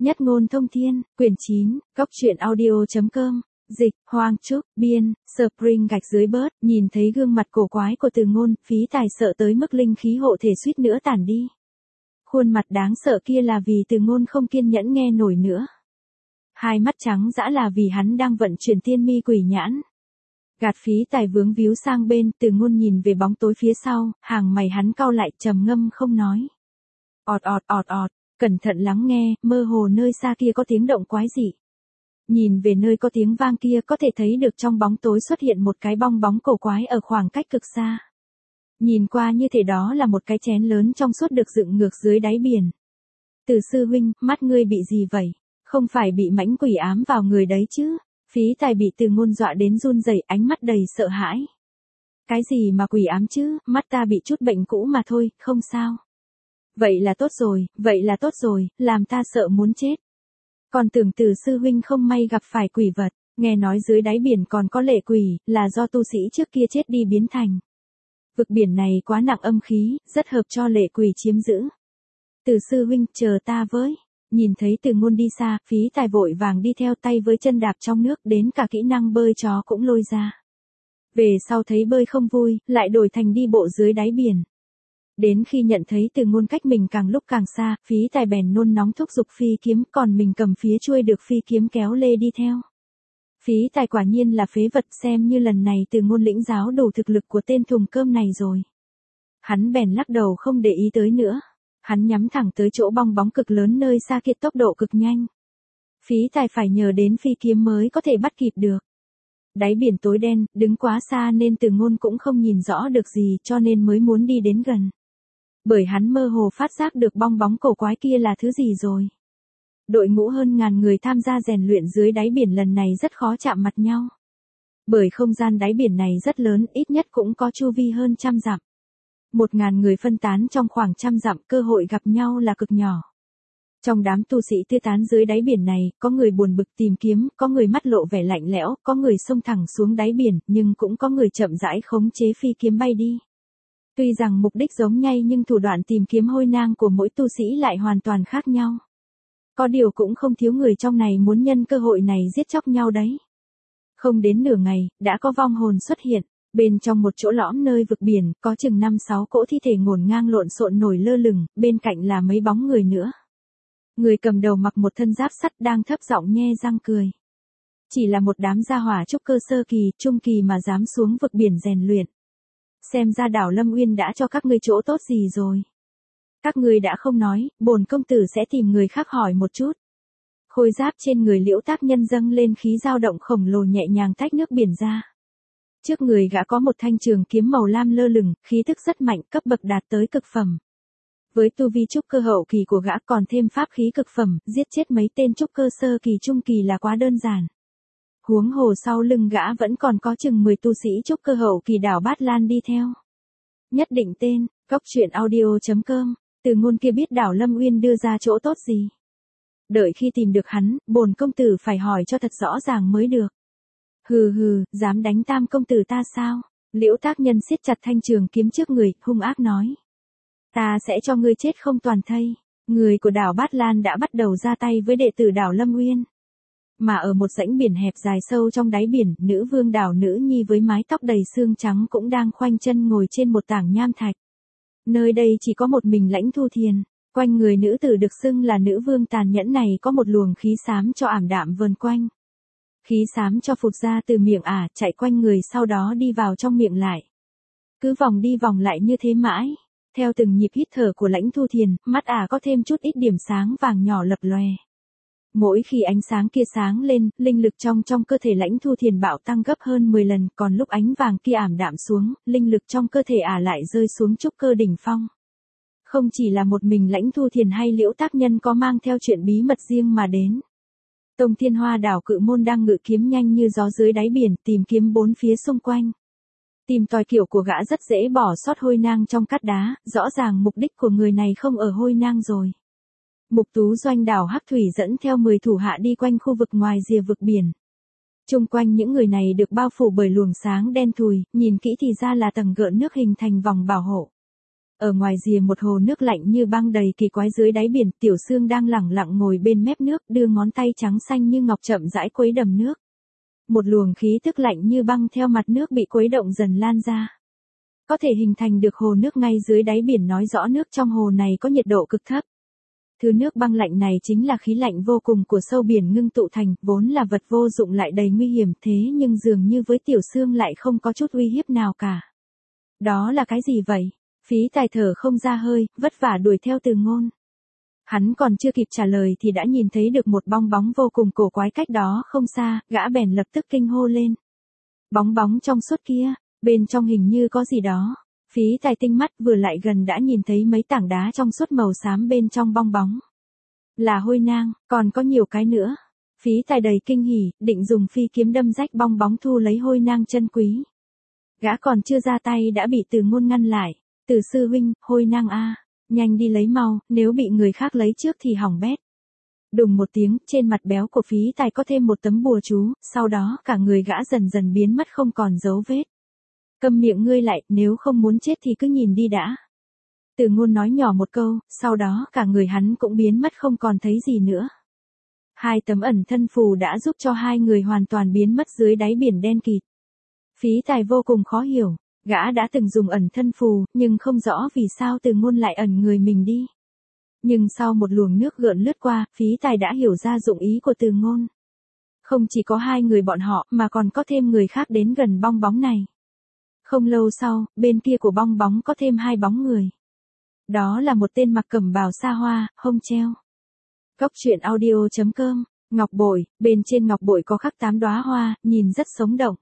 Nhất ngôn thông thiên, quyển 9, Góc truyện audio.com, dịch, Hoang Trúc, biên, Spring gạch dưới bớt, nhìn thấy gương mặt cổ quái của Từ Ngôn, Phí Tài sợ tới mức linh khí hộ thể suýt nữa tản đi. Khuôn mặt đáng sợ kia là vì Từ Ngôn không kiên nhẫn nghe nổi nữa. Hai mắt trắng dã là vì hắn đang vận chuyển tiên mi quỷ nhãn. Gạt Phí Tài vướng víu sang bên, Từ Ngôn nhìn về bóng tối phía sau, hàng mày hắn cau lại trầm ngâm không nói. Ọt ọt ọt ọt, cẩn thận lắng nghe, mơ hồ nơi xa kia có tiếng động quái dị. Nhìn về nơi có tiếng vang kia có thể thấy được trong bóng tối xuất hiện một cái bong bóng cổ quái ở khoảng cách cực xa. Nhìn qua như thể đó là một cái chén lớn trong suốt được dựng ngược dưới đáy biển. Từ sư huynh, mắt ngươi bị gì vậy? Không phải bị mãnh quỷ ám vào người đấy chứ? Phí Tài bị Từ Ngôn dọa đến run rẩy, ánh mắt đầy sợ hãi. Cái gì mà quỷ ám chứ, mắt ta bị chút bệnh cũ mà thôi, không sao. Vậy là tốt rồi, làm ta sợ muốn chết. Còn tưởng Từ sư huynh không may gặp phải quỷ vật, nghe nói dưới đáy biển còn có lệ quỷ, là do tu sĩ trước kia chết đi biến thành. Vực biển này quá nặng âm khí, rất hợp cho lệ quỷ chiếm giữ. Từ sư huynh, chờ ta với. Nhìn thấy Từ Ngôn đi xa, Phí Tài vội vàng đi theo, tay với chân đạp trong nước, đến cả kỹ năng bơi chó cũng lôi ra. Về sau thấy bơi không vui, lại đổi thành đi bộ dưới đáy biển. Đến khi nhận thấy Từ Ngôn cách mình càng lúc càng xa, Phí Tài bèn nôn nóng thúc giục phi kiếm, còn mình cầm phía chuôi được phi kiếm kéo lê đi theo. Phí Tài quả nhiên là phế vật, xem như lần này Từ Ngôn lĩnh giáo đủ thực lực của tên thùng cơm này rồi. Hắn bèn lắc đầu không để ý tới nữa. Hắn nhắm thẳng tới chỗ bong bóng cực lớn nơi xa kia, tốc độ cực nhanh. Phí Tài phải nhờ đến phi kiếm mới có thể bắt kịp được. Đáy biển tối đen, đứng quá xa nên Từ Ngôn cũng không nhìn rõ được gì, cho nên mới muốn đi đến gần. Bởi hắn mơ hồ phát giác được bong bóng cổ quái kia là thứ gì rồi. Đội ngũ hơn ngàn người tham gia rèn luyện dưới đáy biển lần này rất khó chạm mặt nhau. Bởi không gian đáy biển này rất lớn, ít nhất cũng có chu vi hơn 100 dặm. 1000 người phân tán trong khoảng 100 dặm, cơ hội gặp nhau là cực nhỏ. Trong đám tu sĩ tiêu tán dưới đáy biển này, có người buồn bực tìm kiếm, có người mắt lộ vẻ lạnh lẽo, có người xông thẳng xuống đáy biển, nhưng cũng có người chậm rãi khống chế phi kiếm bay đi. Tuy rằng mục đích giống nhau nhưng thủ đoạn tìm kiếm hôi nang của mỗi tu sĩ lại hoàn toàn khác nhau. Có điều cũng không thiếu người trong này muốn nhân cơ hội này giết chóc nhau đấy. Không đến nửa ngày, đã có vong hồn xuất hiện. Bên trong một chỗ lõm nơi vực biển, có chừng 5-6 cỗ thi thể ngổn ngang lộn xộn nổi lơ lửng, bên cạnh là mấy bóng người nữa. Người cầm đầu mặc một thân giáp sắt đang thấp giọng nhe răng cười. Chỉ là một đám gia hỏa trúc cơ sơ kỳ, trung kỳ mà dám xuống vực biển rèn luyện. Xem ra đảo Lâm Uyên đã cho các ngươi chỗ tốt gì rồi. Các ngươi đã không nói, bổn công tử sẽ tìm người khác hỏi một chút. Khôi giáp trên người Liễu Tác Nhân dâng lên khí dao động khổng lồ nhẹ nhàng tách nước biển ra. Trước người gã có một thanh trường kiếm màu lam lơ lửng, khí tức rất mạnh, cấp bậc đạt tới cực phẩm. Với tu vi trúc cơ hậu kỳ của gã còn thêm pháp khí cực phẩm, giết chết mấy tên trúc cơ sơ kỳ trung kỳ là quá đơn giản. Huống hồ sau lưng gã vẫn còn có chừng 10 tu sĩ trúc cơ hậu kỳ đảo Bát Lan đi theo. Nhất định tên, Góc truyện audio.com, Từ Ngôn kia biết đảo Lâm Uyên đưa ra chỗ tốt gì. Đợi khi tìm được hắn, bổn công tử phải hỏi cho thật rõ ràng mới được. Hừ, dám đánh Tam công tử ta sao? Liễu Tác Nhân siết chặt thanh trường kiếm trước người, hung ác nói. Ta sẽ cho ngươi chết không toàn thây. Người của đảo Bát Lan đã bắt đầu ra tay với đệ tử đảo Lâm Uyên. Mà ở một rãnh biển hẹp dài sâu trong đáy biển, nữ vương đảo Nữ Nhi với mái tóc đầy xương trắng cũng đang khoanh chân ngồi trên một tảng nham thạch. Nơi đây chỉ có một mình Lãnh Thu Thiền. Quanh người nữ tử được xưng là nữ vương tàn nhẫn này có một luồng khí xám cho ảm đạm vờn quanh. Khí xám cho phụt ra từ miệng chạy quanh người sau đó đi vào trong miệng lại. Cứ vòng đi vòng lại như thế mãi. Theo từng nhịp hít thở của Lãnh Thu Thiền, mắt có thêm chút ít điểm sáng vàng nhỏ lập lòe. Mỗi khi ánh sáng kia sáng lên, linh lực trong cơ thể Lãnh Thu Thiền bạo tăng gấp hơn 10 lần, còn lúc ánh vàng kia ảm đạm xuống, linh lực trong cơ thể lại rơi xuống trúc cơ đỉnh phong. Không chỉ là một mình Lãnh Thu Thiền hay Liễu Tác Nhân có mang theo chuyện bí mật riêng mà đến. Tông Thiên Hoa đảo Cự Môn đang ngự kiếm nhanh như gió dưới đáy biển, tìm kiếm bốn phía xung quanh. Tìm tòi kiểu của gã rất dễ bỏ sót hôi nang trong cát đá, rõ ràng mục đích của người này không ở hôi nang rồi. Mục Tú Doanh đảo Hắc Thủy dẫn theo 10 thủ hạ đi quanh khu vực ngoài rìa vực biển. Chung quanh những người này được bao phủ bởi luồng sáng đen thùi, nhìn kỹ thì ra là tầng gợn nước hình thành vòng bảo hộ. Ở ngoài rìa một hồ nước lạnh như băng đầy kỳ quái dưới đáy biển, Tiểu Sương đang lẳng lặng ngồi bên mép nước, đưa ngón tay trắng xanh như ngọc chậm rãi khuấy đầm nước. Một luồng khí tức lạnh như băng theo mặt nước bị khuấy động dần lan ra. Có thể hình thành được hồ nước ngay dưới đáy biển nói rõ nước trong hồ này có nhiệt độ cực thấp. Thứ nước băng lạnh này chính là khí lạnh vô cùng của sâu biển ngưng tụ thành, vốn là vật vô dụng lại đầy nguy hiểm, thế nhưng dường như với Tiểu Sương lại không có chút uy hiếp nào cả. Đó là cái gì vậy? Phí Tài thở không ra hơi, vất vả đuổi theo Từ Ngôn. Hắn còn chưa kịp trả lời thì đã nhìn thấy được một bong bóng vô cùng cổ quái cách đó không xa, gã bèn lập tức kinh hô lên. Bóng bóng trong suốt kia, bên trong hình như có gì đó. Phí Tài tinh mắt vừa lại gần đã nhìn thấy mấy tảng đá trong suốt màu xám bên trong bong bóng. Là hôi nang, còn có nhiều cái nữa. Phí Tài đầy kinh hỉ, định dùng phi kiếm đâm rách bong bóng thu lấy hôi nang chân quý. Gã còn chưa ra tay đã bị Từ Ngôn ngăn lại. Từ sư huynh, hôi nang a, nhanh đi lấy mau, nếu bị người khác lấy trước thì hỏng bét. Đùng một tiếng, trên mặt béo của Phí Tài có thêm một tấm bùa chú, sau đó cả người gã dần dần biến mất không còn dấu vết. Câm miệng ngươi lại, nếu không muốn chết thì cứ nhìn đi đã. Từ Ngôn nói nhỏ một câu, sau đó cả người hắn cũng biến mất không còn thấy gì nữa. Hai tấm ẩn thân phù đã giúp cho hai người hoàn toàn biến mất dưới đáy biển đen kịt. Phí Tài vô cùng khó hiểu, gã đã từng dùng ẩn thân phù, nhưng không rõ vì sao Từ Ngôn lại ẩn người mình đi. Nhưng sau một luồng nước gợn lướt qua, Phí Tài đã hiểu ra dụng ý của Từ Ngôn. Không chỉ có hai người bọn họ mà còn có thêm người khác đến gần bong bóng này. Không lâu sau, bên kia của bong bóng có thêm hai bóng người. Đó là một tên mặc cẩm bào xa hoa, hông treo. Góc truyện audio.com, ngọc bội, bên trên ngọc bội có khắc 8 đóa hoa, nhìn rất sống động.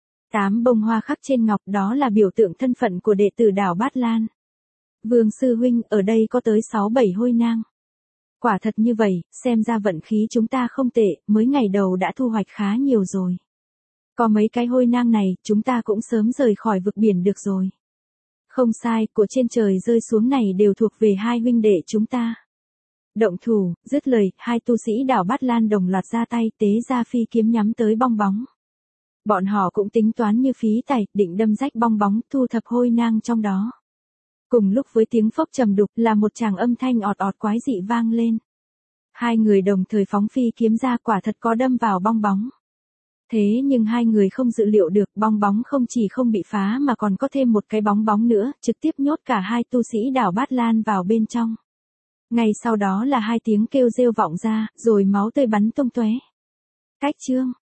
8 bông hoa khắc trên ngọc đó là biểu tượng thân phận của đệ tử đảo Bát Lan. Vương sư huynh, ở đây có tới 6-7 hôi nang. Quả thật như vậy, xem ra vận khí chúng ta không tệ, mới ngày đầu đã thu hoạch khá nhiều rồi. Có mấy cái hôi nang này, chúng ta cũng sớm rời khỏi vực biển được rồi. Không sai, của trên trời rơi xuống này đều thuộc về hai huynh đệ chúng ta. Động thủ, dứt lời, hai tu sĩ đảo Bát Lan đồng loạt ra tay, tế ra phi kiếm nhắm tới bong bóng. Bọn họ cũng tính toán như Phí Tài, định đâm rách bong bóng, thu thập hôi nang trong đó. Cùng lúc với tiếng phốc trầm đục là một tràng âm thanh ọt ọt quái dị vang lên. Hai người đồng thời phóng phi kiếm ra, quả thật có đâm vào bong bóng. Thế nhưng hai người không dự liệu được bong bóng không chỉ không bị phá mà còn có thêm một cái bong bóng nữa, trực tiếp nhốt cả hai tu sĩ đảo Bát Lan vào bên trong. Ngay sau đó là hai tiếng kêu rêu vọng ra, rồi máu tươi bắn tung tóe. Cách chương